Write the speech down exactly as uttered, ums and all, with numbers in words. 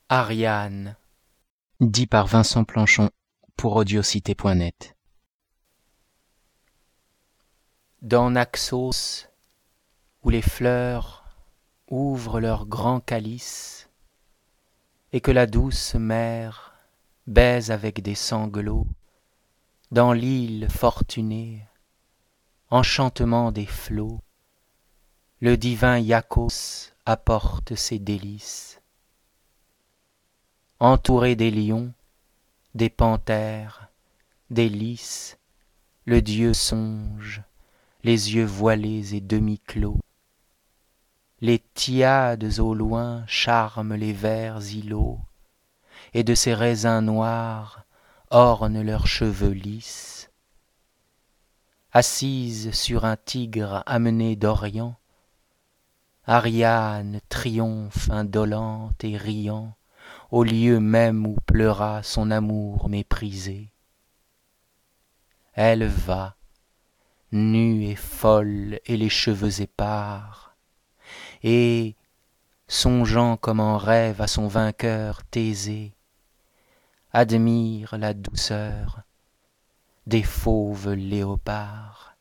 Ariane, dit par Vincent Planchon pour audiocité point net. Dans Naxos, où les fleurs ouvrent leurs grands calices, et que la douce mer baise avec des sanglots, dans l'île fortunée, enchantement des flots, le divin Iacchos apporte ses délices. Entouré des lions, des panthères, des lys, le dieu songe, les yeux voilés et demi-clos. Les Thyades au loin charment les verts îlots, et de ces raisins noirs ornent leurs cheveux lisses. Assise sur un tigre amené d'Orient, Ariane triomphe indolente et riant au lieu même où pleura son amour méprisé. Elle va, nue et folle et les cheveux épars, et, songeant comme en rêve à son vainqueur Thésée, admire la douceur des fauves léopards.